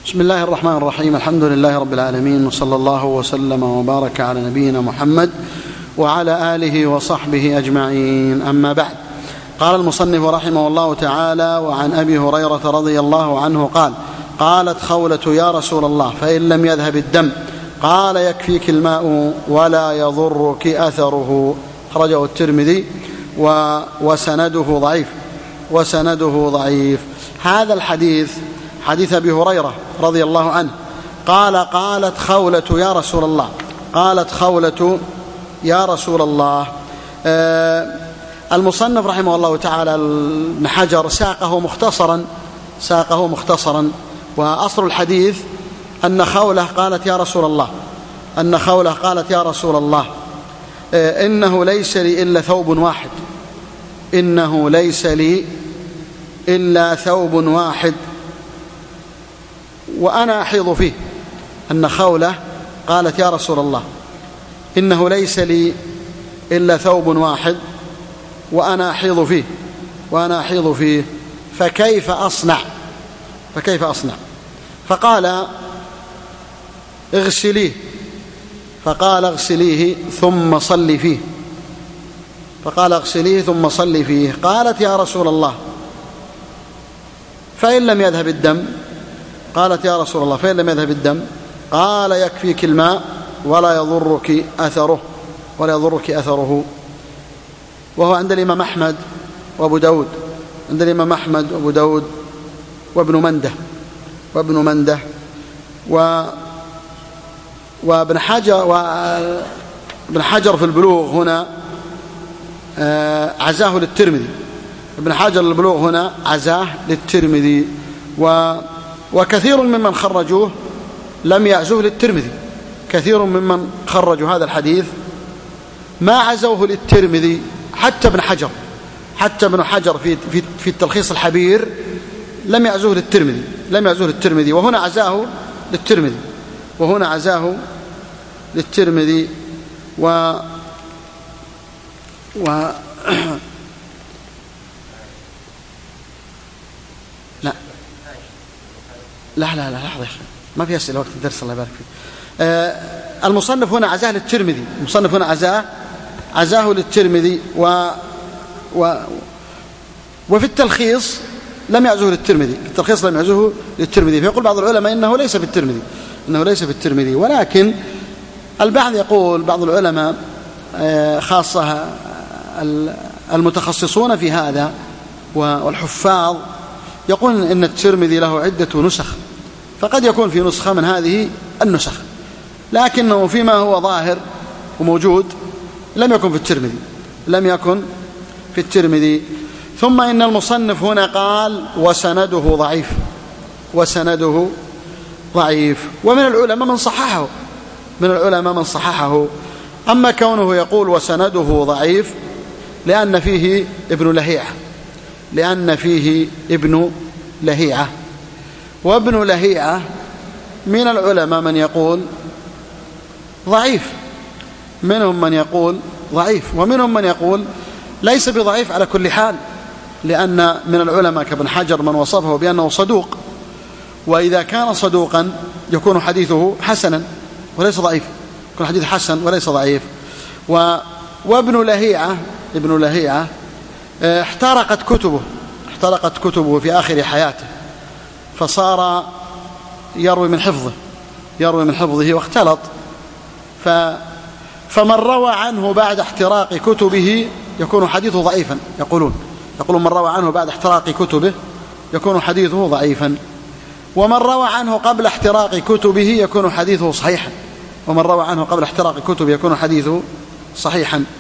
بسم الله الرحمن الرحيم. الحمد لله رب العالمين، وصلى الله وسلم وبارك على نبينا محمد وعلى آله وصحبه أجمعين. أما بعد، قال المصنف رحمه الله تعالى: وعن أبي هريرة رضي الله عنه قال: قالت خولة: يا رسول الله، فإن لم يذهب الدم؟ قال: يكفيك الماء ولا يضرك أثره. أخرجه الترمذي وسنده ضعيف. هذا الحديث حديث أبي هريرة رضي الله عنه قال: قالت خولة يا رسول الله. قالت خولة يا رسول الله. المصنف رحمه الله تعالى ابن حجر ساقه مختصرا، وأصل الحديث أن خولة قالت: يا رسول الله، إنه ليس لي إلا ثوب واحد وأنا أحيض فيه. أن خولة قالت: يا رسول الله، إنه ليس لي إلا ثوب واحد وأنا أحيض فيه فكيف أصنع؟ فقال: اغسليه ثم صلي فيه. قالت: يا رسول الله، فإن لم يذهب الدم؟ قال: يكفيك الماء ولا يضرك أثره. وهو عند الإمام أحمد وأبو داود وابن منده وابن حجر في البلوغ هنا عزاه للترمذي. وكثير ممن خرجوه لم يعزوه للترمذي. كثير ممن خرجوا هذا الحديث ما عزوه للترمذي، حتى ابن حجر في التلخيص الحبير لم يعزوه للترمذي، وهنا عزاه للترمذي. لا لحظة، ما في أسئلة وقت الدرس، الله يبارك فيك. المصنف هنا عزاه للترمذي، وفي التلخيص لم يعزوه للترمذي. فيقول بعض العلماء إنه ليس في الترمذي، ولكن البعض يقول، بعض العلماء خاصة المتخصصون في هذا والحفاظ، يقول إن الترمذي له عدة نسخ، فقد يكون في نسخة من هذه النسخ، لكنه فيما هو ظاهر وموجود لم يكن في الترمذي. ثم إن المصنف هنا قال: وسنده ضعيف. ومن العلماء من صححه. أما كونه يقول وسنده ضعيف لأن فيه ابن لهيعة. وابن لهيعة من العلماء من يقول ضعيف، منهم من يقول ضعيف، ومنهم من يقول ليس بضعيف على كل حال، لأن من العلماء كابن حجر من وصفه بأنه صدوق، وإذا كان صدوقا يكون حديثه حسنا وليس ضعيف، يكون حديث حسن وليس ضعيف. وابن لهيعة احترقت كتبه في آخر حياته، فصار يروي من حفظه واختلط. فمن روى عنه بعد احتراق كتبه يكون حديثه ضعيفا. يقولون من روى عنه بعد احتراق كتبه يكون حديثه ضعيفا، ومن روى عنه قبل احتراق كتبه يكون حديثه صحيحا.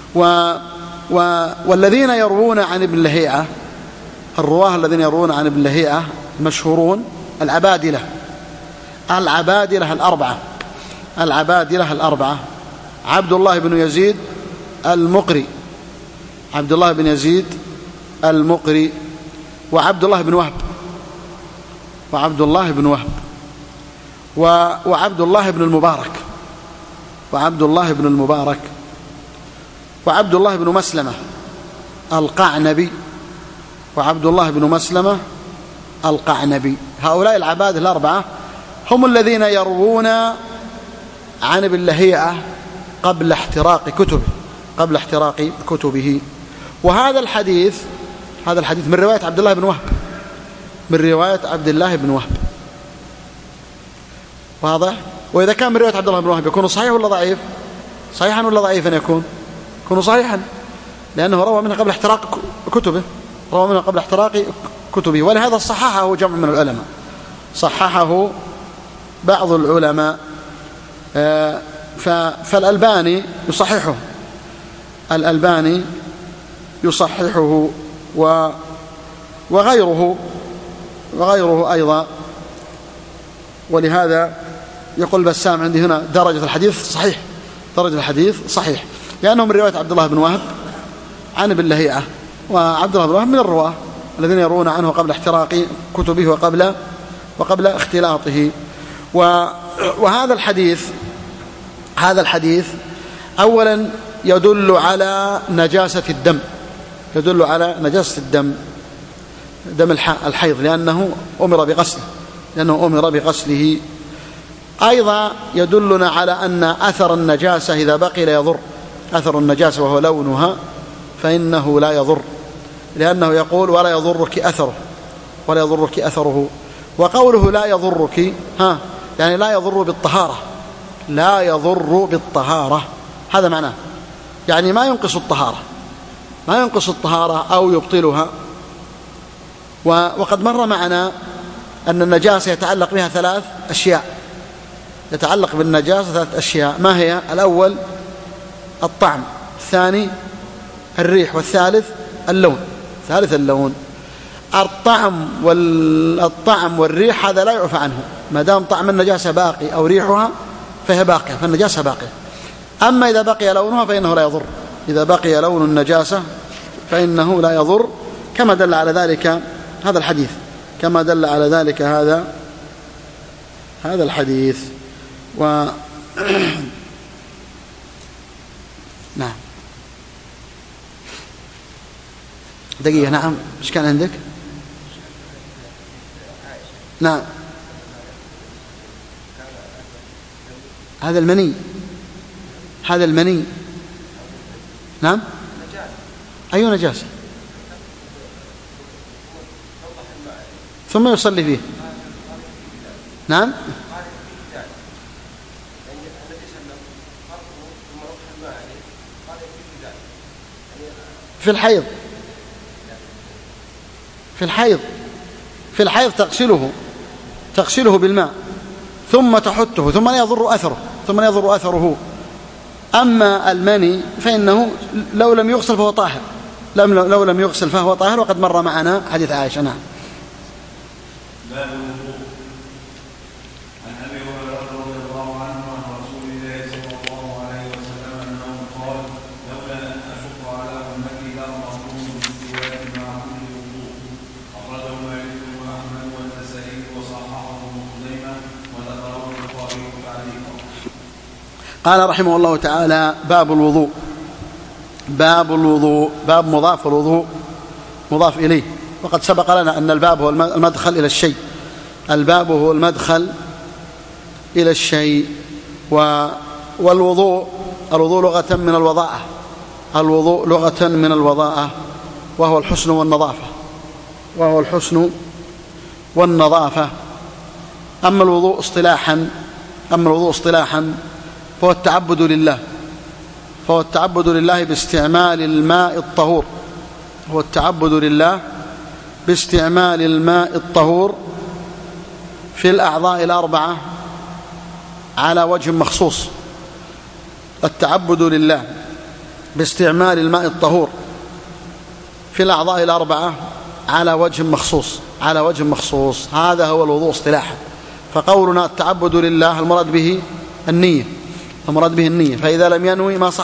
والذين يروون عن ابن لهيعة، الرواه الذين يروون عن ابن لهيعة مشهورون: العبادلة الأربعة: عبد الله بن يزيد المقري، وعبد الله بن وهب، وعبد الله بن المبارك، وعبد الله بن مسلمة القعنبي، وعبد الله بن مسلمة القعنبي. هؤلاء العباد الأربعة هم الذين يروون عن ابن لهيعة قبل احتراق كتبه. وهذا الحديث من رواية عبد الله بن وهب، واضح؟ وإذا كان من رواية عبد الله بن وهب يكون صحيح ولا ضعيف؟ صحيحا ولا ضعيفا؟ يكون صحيحا، لأنه روى منه قبل احتراق كتبه. ولهذا صححه جمع من العلماء، صححه بعض العلماء، فالألباني يصححه وغيره أيضا. ولهذا يقول بسام عندي هنا درجة الحديث صحيح، لأنه من رواية عبد الله بن وهب عن ابن لهيعة، وعبد الله بن وهب من الرواة الذين يرون عنه قبل احتراق كتبه وقبل اختلاطه. وهذا الحديث أولا يدل على نجاسة الدم، دم الحيض، لأنه أمر بغسله. أيضا يدلنا على أن أثر النجاسة إذا بقي لا يضر، أثر النجاسة وهو لونها فإنه لا يضر، لأنه يقول ولا يضرك أثره. وقوله لا يضرك يعني لا يضر بالطهارة، هذا معناه، يعني ما ينقص الطهارة أو يبطلها. وقد مر معنا أن النجاسة يتعلق بها 3 أشياء، ما هي؟ الأول الطعم، الثاني الريح، والثالث اللون. الطعم والريح هذا لا يعفى عنه، ما دام طعم النجاسة باقي أو ريحها فهي باقية، فالنجاسة باقية. أما إذا بقي لونها فإنه لا يضر، إذا بقي لون النجاسة فإنه لا يضر، كما دل على ذلك هذا الحديث، هذا الحديث. نعم، دقيقة. نعم، إيش كان عندك؟ نعم، هذا المني. نعم، أي نجاسة؟ ثم يصلي فيه. نعم، في الحيض تغسله بالماء ثم تحته ثم لا يضر أثره. أما المني فإنه لو لم يغسل فهو طاهر، وقد مر معنا حديث عائشة. نعم. قال رحمه الله تعالى: باب الوضوء. باب مضاف، الوضوء مضاف إليه. وقد سبق لنا أن الباب هو المدخل إلى الشيء، إلى الشيء. والوضوء لغة من الوضاءة، وهو الحسن والنظافة. أما الوضوء اصطلاحا فهو التعبد لله باستعمال الماء الطهور في الأعضاء الأربعة على وجه مخصوص. التعبد لله باستعمال الماء الطهور في الأعضاء الأربعة على وجه مخصوص، هذا هو الوضوء اصطلاحا. فقولنا التعبد لله المراد به النية، فإذا لم ينوي ما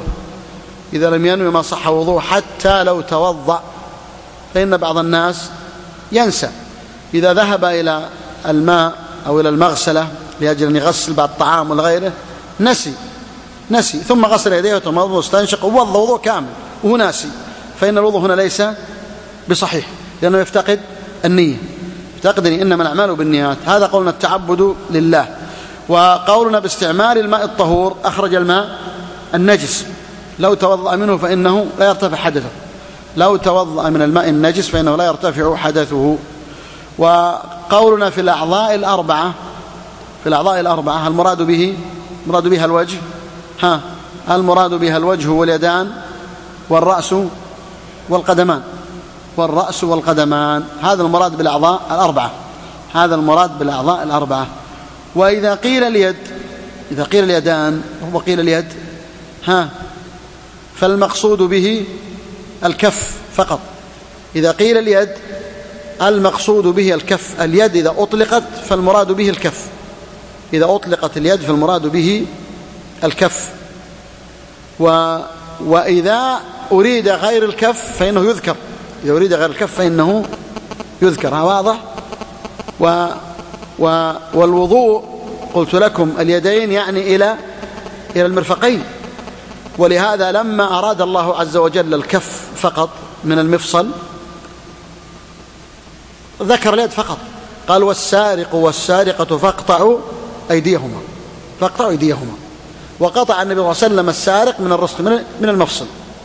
صح وضوءه، حتى لو توضأ. فإن بعض الناس ينسى إذا ذهب إلى الماء أو إلى المغسلة لأجل أن يغسل بعد الطعام والغيره، نسي ثم غسل يديه وتمضمض واستنشق ووضى وضوء كامل وهو ناسي، فإن الوضوء هنا ليس بصحيح، لأنه يفتقد النية. تقدري إنما الأعمال بالنيات، هذا قولنا التعبد لله. وقولنا باستعمال الماء الطهور أخرج الماء النجس، لو توضأ منه فإنه لا يرتفع حدثه، لو توضأ من الماء النجس فإنه لا يرتفع حدثه. وقولنا في الأعضاء الأربعة المراد بها الوجه، المراد بها الوجه واليدان والرأس والقدمان، هذا المراد بالأعضاء الأربعة. وإذا قيل اليدان وقيل اليد فالمقصود به الكف فقط. إذا قيل اليد المقصود به الكف، اليد إذا أطلقت فالمراد به الكف، إذا أطلقت اليد فالمراد به الكف. وإذا أريد غير الكف فإنه يذكر، إذا أريد غير الكف فإنه يذكر. واضح؟ والوضوء قلت لكم اليدين يعني إلى المرفقين، ولهذا لما أراد الله عز وجل الكف فقط من المفصل ذكر اليد فقط، قال والسارق والسارقة فاقطعوا أيديهما، وقطع النبي صلى الله عليه وسلم السارق من الرسل من المفصل.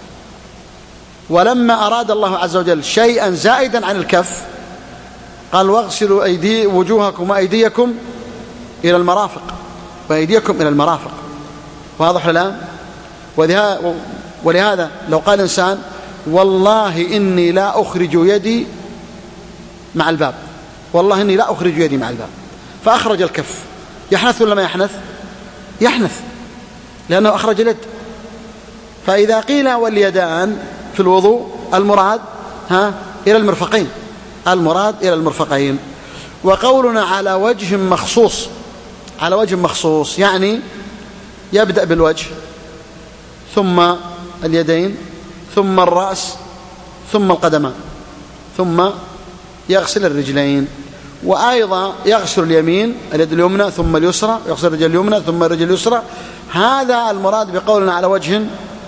ولما أراد الله عز وجل شيئا زائدا عن الكف قال واغسلوا وجوهكم وأيديكم إلى المرافق وأيديكم إلى المرافق. واضح الآن؟ ولهذا لو قال إنسان والله إني لا أخرج يدي مع الباب، والله إني لا أخرج يدي مع الباب، فأخرج الكف، يحنث ولا ما يحنث؟ يحنث، لأنه أخرج اليد. فإذا قيل واليدان في الوضوء المراد إلى المرفقين، وقولنا على وجه مخصوص يعني يبدأ بالوجه ثم اليدين ثم الرأس ثم القدمان ثم يغسل الرجلين، وأيضا يغسل اليمين اليد اليمنى ثم اليسرى، يغسل الرجل اليمنى ثم الرجل اليسرى. هذا المراد بقولنا على وجه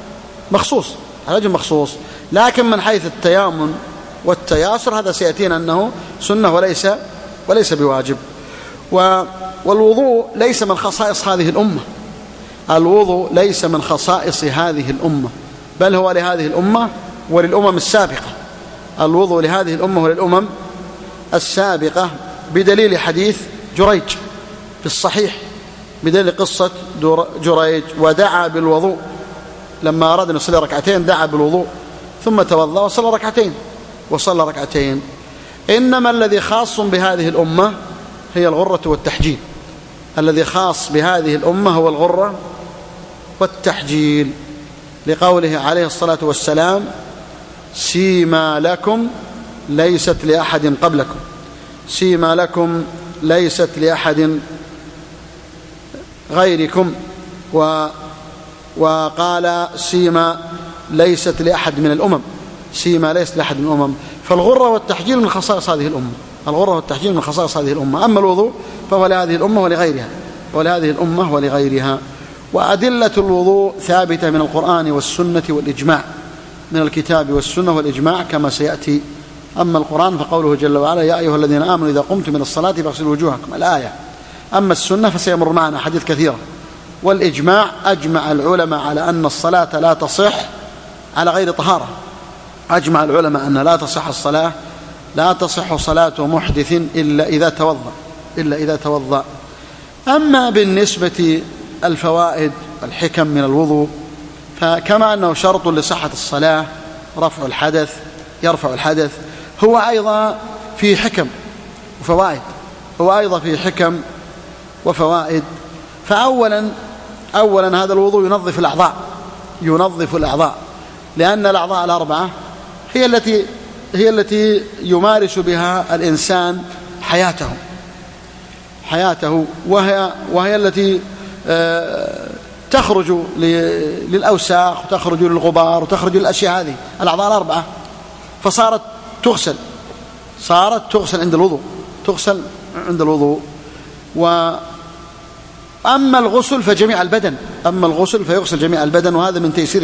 مخصوص. لكن من حيث التيامن والتياسر هذا سيأتينا أنه سنة وليس بواجب. والوضوء ليس من خصائص هذه الأمة، الوضوء ليس من خصائص هذه الأمة، بل هو لهذه الأمة وللأمم السابقة. الوضوء لهذه الأمة وللأمم السابقة بدليل حديث جريج في الصحيح، بدليل قصة جريج ودعا بالوضوء لما أراد أن يصلي ركعتين، دعا بالوضوء ثم توضأ وصلى ركعتين. إنما الذي خاص بهذه الأمة هي الغرة والتحجيل، الذي خاص بهذه الأمة هو الغرة والتحجيل، لقوله عليه الصلاة والسلام سيما لكم ليست لأحد قبلكم، سيما لكم ليست لأحد غيركم، وقال سيما ليست لأحد من الأمم، سيما ليست لأحد من الأمم. فالغرة والتحجيل من خصائص هذه الأمة، الغرة والتحجيل من خصائص هذه الأمة. أما الوضوء فهو لهذه الأمة ولغيرها، وأدلة الوضوء ثابتة من القرآن والسنة والإجماع، من الكتاب والسنة والإجماع كما سيأتي. أما القرآن فقوله جل وعلا يا أيها الذين آمنوا إذا قمتم من الصلاة فاغسلوا وجوهكم الآية. أما السنة فسيمر معنا حديث كثيرة. والإجماع أجمع العلماء على أن الصلاة لا تصح على غير طهارة، أجمع العلماء أن لا تصح صلاة محدث إلا إذا توضأ. أما بالنسبة الفوائد الحكم من الوضوء فكما أنه شرط لصحة الصلاة يرفع الحدث، هو أيضا في حكم وفوائد. فأولا هذا الوضوء ينظف الأعضاء، لأن الأعضاء الأربعة هي التي يمارس بها الإنسان حياته، وهي التي تخرج للأوساخ وتخرج للغبار وتخرج للأشياء هذه. الأعضاء الأربعة فصارت تغسل عند الوضوء. وأما الغسل فجميع البدن، فيغسل جميع البدن، وهذا من تيسير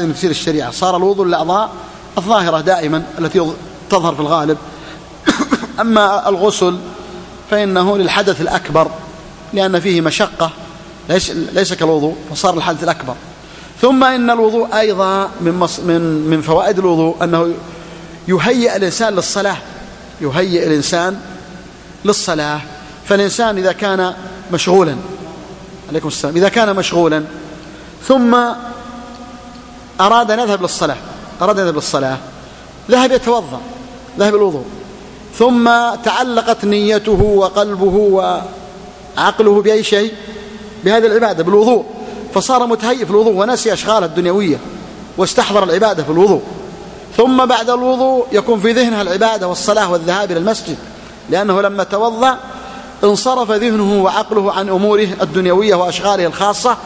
الشريعة. صار الوضوء للأعضاء الظاهرة دائما التي تظهر في الغالب أما الغسل فإنه للحدث الأكبر لأن فيه مشقة ليس كالوضوء، فصار الحدث الأكبر. ثم إن الوضوء أيضا من فوائد الوضوء أنه يهيئ الإنسان للصلاة، يهيئ الإنسان للصلاة. فالإنسان إذا كان مشغولا، عليكم السلام، إذا كان مشغولا ثم أراد أن يذهب للصلاة، ذهب يتوضأ، ذهب الوضوء، ثم تعلقت نيته وقلبه وعقله بأي شيء؟ بهذه العبادة، بالوضوء، فصار متهيئ في الوضوء ونسي أشغاله الدنيوية واستحضر العبادة في الوضوء. ثم بعد الوضوء يكون في ذهنها العبادة والصلاة والذهاب إلى المسجد، لأنه لما توضأ انصرف ذهنه وعقله عن أموره الدنيوية وأشغاله الخاصة،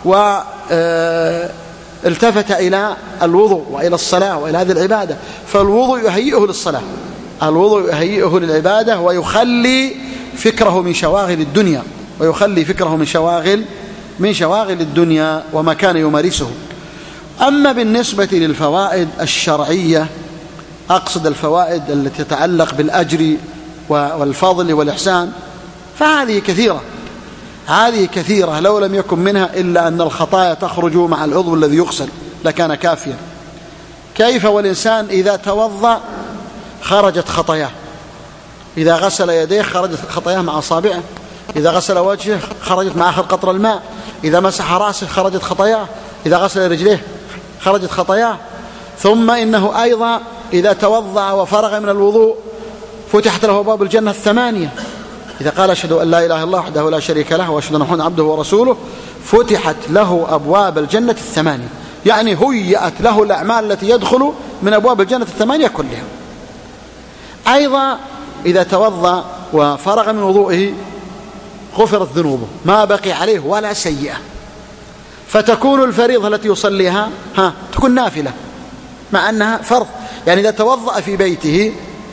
والتفت إلى الوضوء وإلى الصلاة وإلى هذه العبادة. فالوضوء يهيئه للصلاة، الوضوء يهيئه للعبادة، ويخلي فكره من شواغل الدنيا، ويخلي فكره من شواغل الدنيا وما كان يمارسه. أما بالنسبة للفوائد الشرعية، أقصد الفوائد التي تتعلق بالأجر والفضل والإحسان، فهذه كثيرة لو لم يكن منها إلا أن الخطايا تخرج مع العضو الذي يغسل لكان كافيا. كيف والإنسان إذا توضأ خرجت خطاياه، إذا غسل يديه خرجت خطاياه مع أصابعه، إذا غسل وجهه خرجت مع آخر قطر الماء، إذا مسح رأسه خرجت خطاياه، إذا غسل رجليه خرجت خطاياه. ثم إنه أيضا إذا توضأ وفرغ من الوضوء فتحت له أبواب الجنة 8. إذا قال أشهد أن لا إله إلا الله وحده لا شريك له وأشهد أن محمدا عبده ورسوله فتحت له أبواب الجنة 8، يعني هيئت له الأعمال التي يدخل من أبواب الجنة 8 كلها. أيضا إذا توضأ وفرغ من وضوئه غفرت ذنوبه، ما بقي عليه ولا سيئة، فتكون الفريضة التي يصليها تكون نافلة مع أنها فرض. يعني إذا توضأ في بيته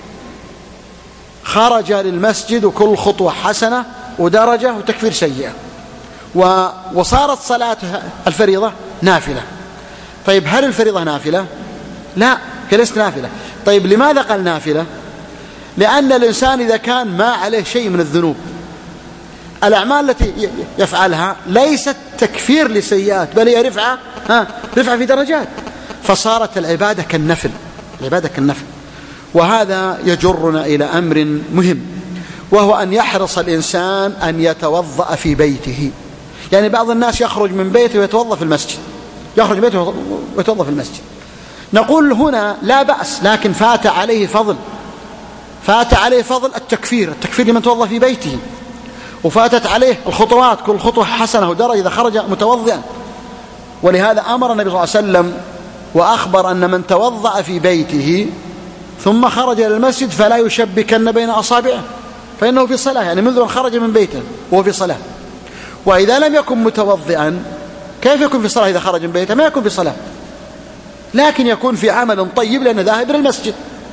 خرج للمسجد وكل خطوة حسنة ودرجة وتكفير سيئة، وصارت صلاة الفريضة نافلة. طيب هل الفريضة نافلة؟ لا، هي ليست نافلة. طيب لماذا قال نافلة؟ لأن الإنسان إذا كان ما عليه شيء من الذنوب، الأعمال التي يفعلها ليست تكفير لسيئات، بل هي رفعة في درجات، فصارت العبادة كالنفل، وهذا يجرنا إلى أمر مهم، وهو أن يحرص الإنسان أن يتوضأ في بيته. يعني بعض الناس يخرج من بيته ويتوضأ في المسجد، نقول هنا لا بأس، لكن فات عليه فضل التكفير لمن توضأ في بيته، وفاتت عليه الخطوات، كل خطوة حسنة ودرجة إذا خرج متوضئا. ولهذا أمر النبي صلى الله عليه وسلم وأخبر أن من توضأ في بيته ثم خرج إلى المسجد فلا يشبكن بين أصابعه فإنه في صلاة، يعني منذ أن خرج من بيته وهو في صلاة. وإذا لم يكن متوضئا كيف يكون في صلاة؟ إذا خرج من بيته ما يكون في صلاة، لكن يكون في عمل طيب لأنه ذاهب إلى المسجد.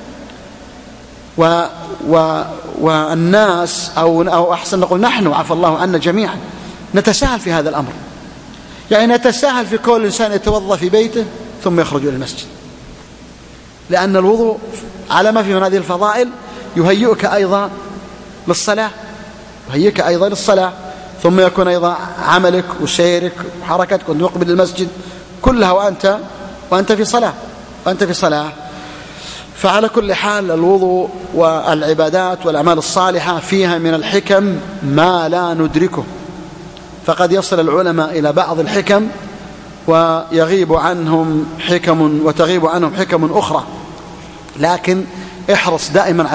والناس أو أحسن نقول نحن عفى الله عنا جميعا نتساهل في هذا الأمر، يعني نتساهل في كل إنسان يتوضأ في بيته ثم يخرج إلى المسجد، لأن الوضوء على ما فيه من هذه الفضائل يهيئك أيضا للصلاة، ثم يكون أيضا عملك وسيرك وحركتك وتقبل المسجد كلها وأنت في صلاة. فعلى كل حال الوضوء والعبادات والأعمال الصالحة فيها من الحكم ما لا ندركه، فقد يصل العلماء إلى بعض الحكم وتغيب عنهم حكم أخرى، لكن احرص دائما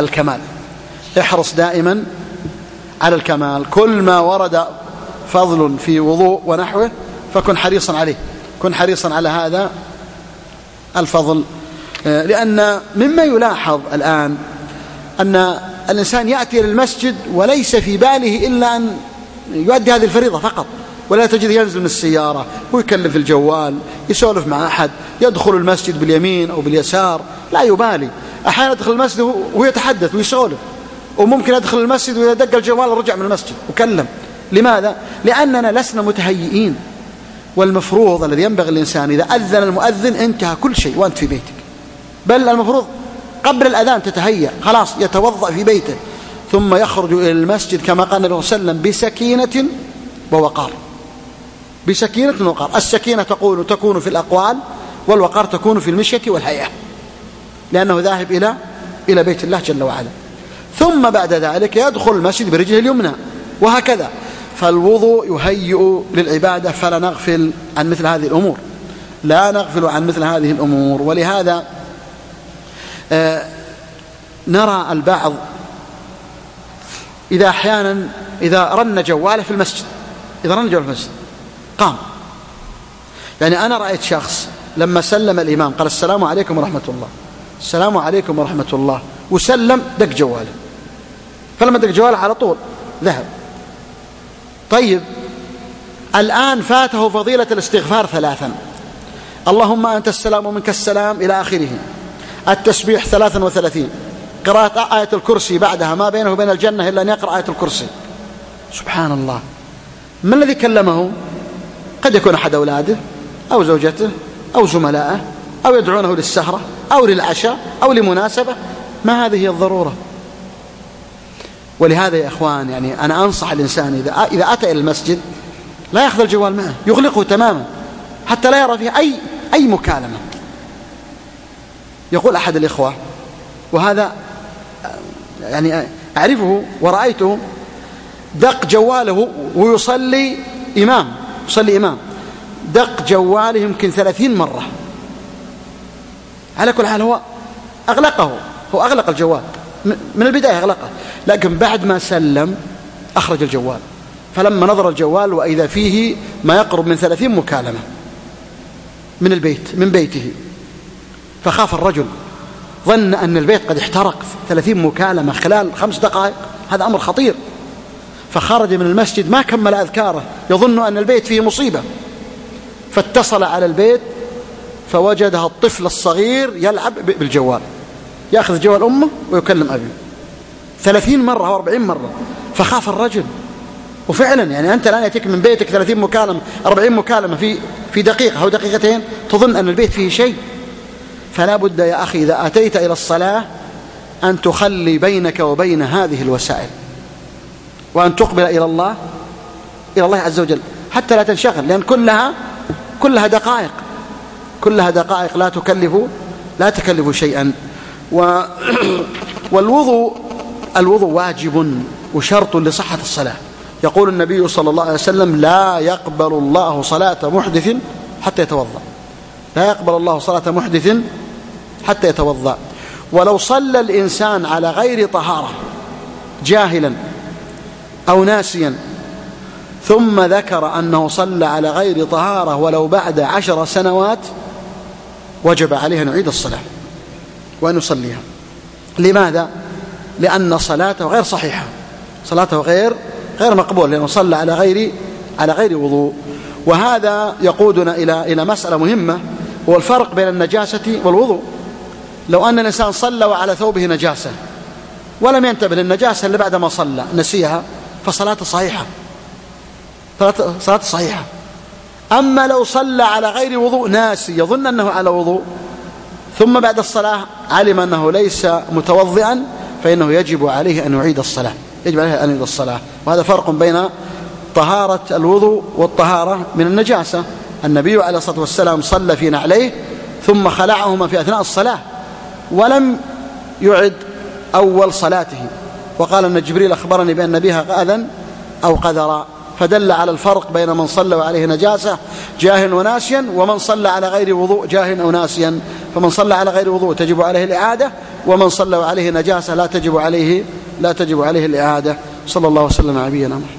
على الكمال. كل ما ورد فضل في وضوء ونحوه فكن حريصا على هذا الفضل. لأن مما يلاحظ الآن أن الإنسان يأتي للمسجد وليس في باله إلا أن يؤدي هذه الفريضة فقط، ولا تجد ينزل من السيارة ويكلم في الجوال، يسولف مع أحد، يدخل المسجد باليمين أو باليسار، لا يبالي. أحيانا يدخل المسجد وهو يتحدث ويسولف، وممكن يدخل المسجد وإذا دق الجوال رجع من المسجد وكلم. لماذا؟ لأننا لسنا متهيئين. والمفروض الذي ينبغي الإنسان إذا أذن المؤذن انتهى كل شيء وأنت في بيتك، بل المفروض قبل الأذان تتهيأ، خلاص يتوضأ في بيته ثم يخرج إلى المسجد كما قال النبي صلى الله عليه وسلم بسكينة ووقار. بسكينة ووقار. السكينة تكون في الأقوال، والوقار تكون في المشية والهيئة، لأنه ذاهب إلى بيت الله جل وعلا. ثم بعد ذلك يدخل المسجد برجله اليمنى، وهكذا. فالوضوء يهيئ للعبادة، فلا نغفل عن مثل هذه الأمور، لا نغفل عن مثل هذه الأمور. ولهذا نرى البعض إذا رن جواله في المسجد، قام. يعني أنا رأيت شخص لما سلم الإمام قال السلام عليكم ورحمة الله، السلام عليكم ورحمة الله، وسلم دق جواله، فلما دق جواله على طول ذهب. طيب الآن فاته فضيلة الاستغفار 3: اللهم أنت السلام ومنك السلام إلى آخره، التسبيح 33، قراءة آية الكرسي بعدها، ما بينه وبين الجنة إلا أن يقرأ آية الكرسي. سبحان الله، ما الذي كلمه؟ قد يكون أحد أولاده أو زوجته أو زملائه، أو يدعونه للسهرة أو للعشاء أو لمناسبة، ما هذه هي الضرورة. ولهذا يا إخوان يعني أنا أنصح الإنسان إذا أتى إلى المسجد لا يأخذ الجوال معه، يغلقه تماما حتى لا يرى فيه أي مكالمة. يقول أحد الإخوة، وهذا يعني أعرفه ورأيته، دق جواله ويصلي إمام، دق جواله يمكن 30 مرة. على كل حال هو أغلق الجوال من البداية، أغلقه، لكن بعد ما سلم أخرج الجوال، فلما نظر الجوال وإذا فيه ما يقرب من 30 مكالمة من بيته، فخاف الرجل، ظن أن البيت قد احترق. 30 مكالمة خلال 5 دقائق، هذا أمر خطير. فخرج من المسجد ما كمل أذكاره، يظن أن البيت فيه مصيبة، فاتصل على البيت فوجدها الطفل الصغير يلعب بالجوال، يأخذ جوال أمه ويكلم أبيه 30 مرة و40 مرة. فخاف الرجل، وفعلا يعني أنت الآن يأتيك من بيتك 30 مكالمة 40 مكالمة في دقيقة أو دقيقتين، تظن أن البيت فيه شيء. فلا بد يا أخي إذا أتيت إلى الصلاة أن تخلي بينك وبين هذه الوسائل، وأن تقبل إلى الله عز وجل حتى لا تنشغل، لأن كلها دقائق لا تكلف شيئا. والوضوء واجب وشرط لصحة الصلاة. يقول النبي صلى الله عليه وسلم: لا يقبل الله صلاة محدث حتى يتوضأ، لا يقبل الله صلاة محدث حتى يتوضأ. ولو صلى الإنسان على غير طهارة جاهلا أو ناسيا ثم ذكر أنه صلى على غير طهارة ولو بعد 10 سنوات، وجب عليه أن يعيد الصلاة وأن يصليها. لماذا؟ لأن صلاته غير صحيحة، صلاته غير مقبول، لأنه صلى على غير وضوء. وهذا يقودنا إلى مسألة مهمة، هو الفرق بين النجاسة والوضوء. لو أن الإنسان صلى وعلى ثوبه نجاسة ولم ينتبه للنجاسة اللي بعد ما صلى نسيها، فصلاته صحيحة. أما لو صلى على غير وضوء ناسي يظن أنه على وضوء، ثم بعد الصلاة علم أنه ليس متوضئا، فإنه يجب عليه أن يعيد الصلاة. وهذا فرق بين طهارة الوضوء والطهارة من النجاسة. النبي عليه الصلاة والسلام صلى في نعليه ثم خلعهما في أثناء الصلاة ولم يعد أول صلاته، وقال أن جبريل أخبرني بأن بها أذى أو قذرا، فدل على الفرق بين من صلى وعليه نجاسة جاهل وناسيا، ومن صلى على غير وضوء جاهل أو ناسيا. فمن صلى على غير وضوء تجب عليه الإعادة، ومن صلى وعليه نجاسة لا تجب عليه الإعادة. صلى الله وسلم على نبينا محمد.